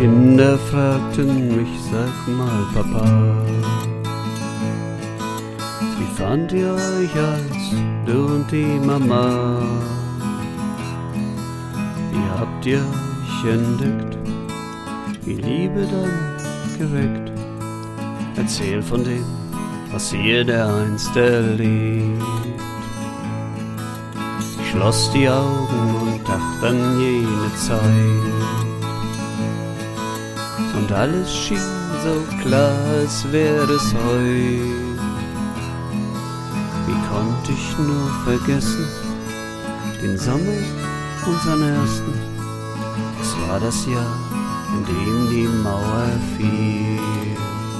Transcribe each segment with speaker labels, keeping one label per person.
Speaker 1: Kinder fragten mich, sag mal, Papa, wie fand ihr euch als du und die Mama? Wie habt ihr euch entdeckt, die Liebe dann geweckt? Erzähl von dem, was ihr dereinst erlebt. Ich schloss die Augen und dachte an jene Zeit, und alles schien so klar, als wäre es heut. Wie konnte ich nur vergessen, den Sommer, unseren ersten? Es war das Jahr, in dem die Mauer fiel.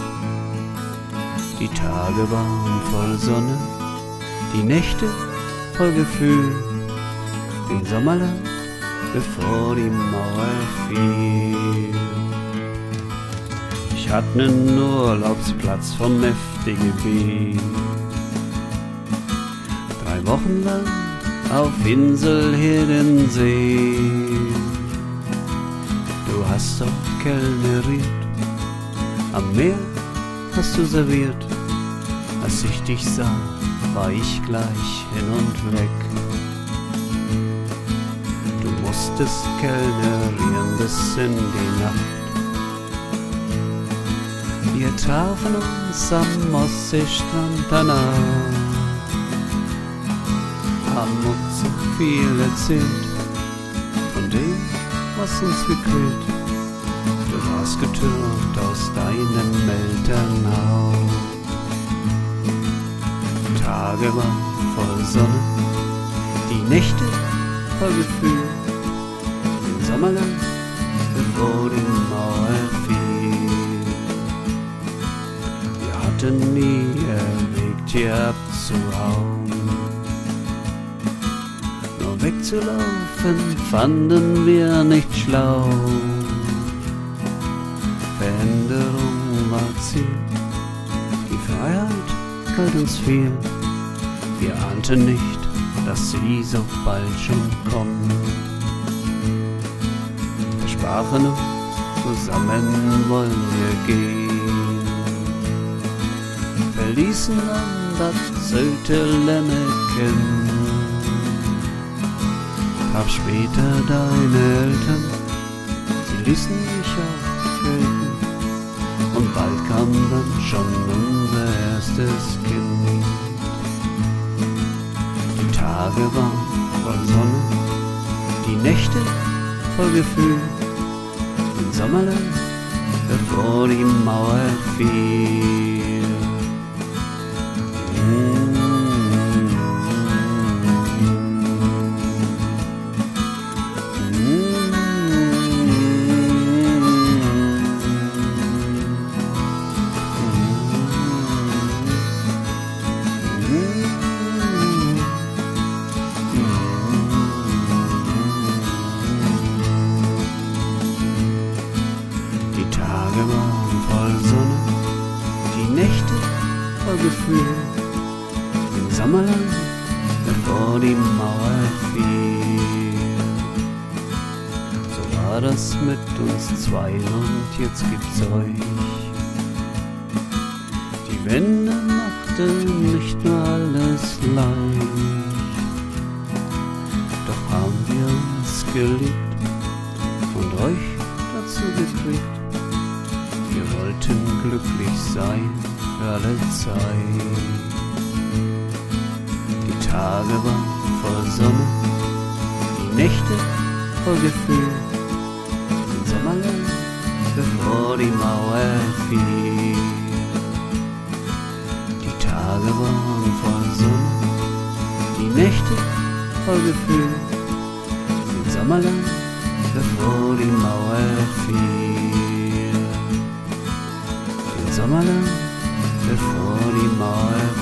Speaker 1: Die Tage waren voll Sonne, die Nächte voll Gefühl, den Sommer lang, bevor die Mauer fiel. Ich hatte nen Urlaubsplatz vom FDGB, 3 Wochen lang auf Insel Hiddensee. Du hast dort kellneriert, am Meer hast du serviert. Als ich dich sah, war ich gleich hin und weg. Du musstest kellnerieren bis in die Nacht. Wir trafen uns am Ostseestrand danach, haben uns so viel erzählt von dem, was uns gequält. Du warst getürmt aus deinem Elternhaus. Die Tage waren voll Sonne, die Nächte voll Gefühl, den Sommer lang, bevor die Mauer fiel. Wir hatten nie erwägt, hier abzuhauen, nur wegzulaufen fanden wir nicht schlau. Veränderung war Ziel, die Freiheit galt uns viel. Wir ahnten nicht, dass sie so bald schon kommt. Versprachen uns, zusammen wollen wir gehen, verließen dann Bad Söteleneken. Traf später deine Eltern, sie ließen mich auch gelten, und bald kam dann schon unser erstes Kind. Die Tage waren voll Sonne, die Nächte voll Gefühl, den Sommer lang, bevor die Mauer fiel. Die Tage waren voll Sonne, die Nächte voll Gefühl, den Sommer lang, bevor die Mauer fiel. So war das mit uns zwei und jetzt gibt's euch. Die Wende machte nicht nur alles leicht, doch haben wir uns geliebt und euch dazu gekriegt. Wir wollten glücklich sein für alle Zeit. Die Tage waren voll Sonne, die Nächte voll Gefühl, den Sommer lang, bevor die Mauer fiel. Die Tage waren voll Sonne, die Nächte voll Gefühl, den Sommer lang, bevor die Mauer fiel. Den Sommer lang, bevor die Mauer fiel.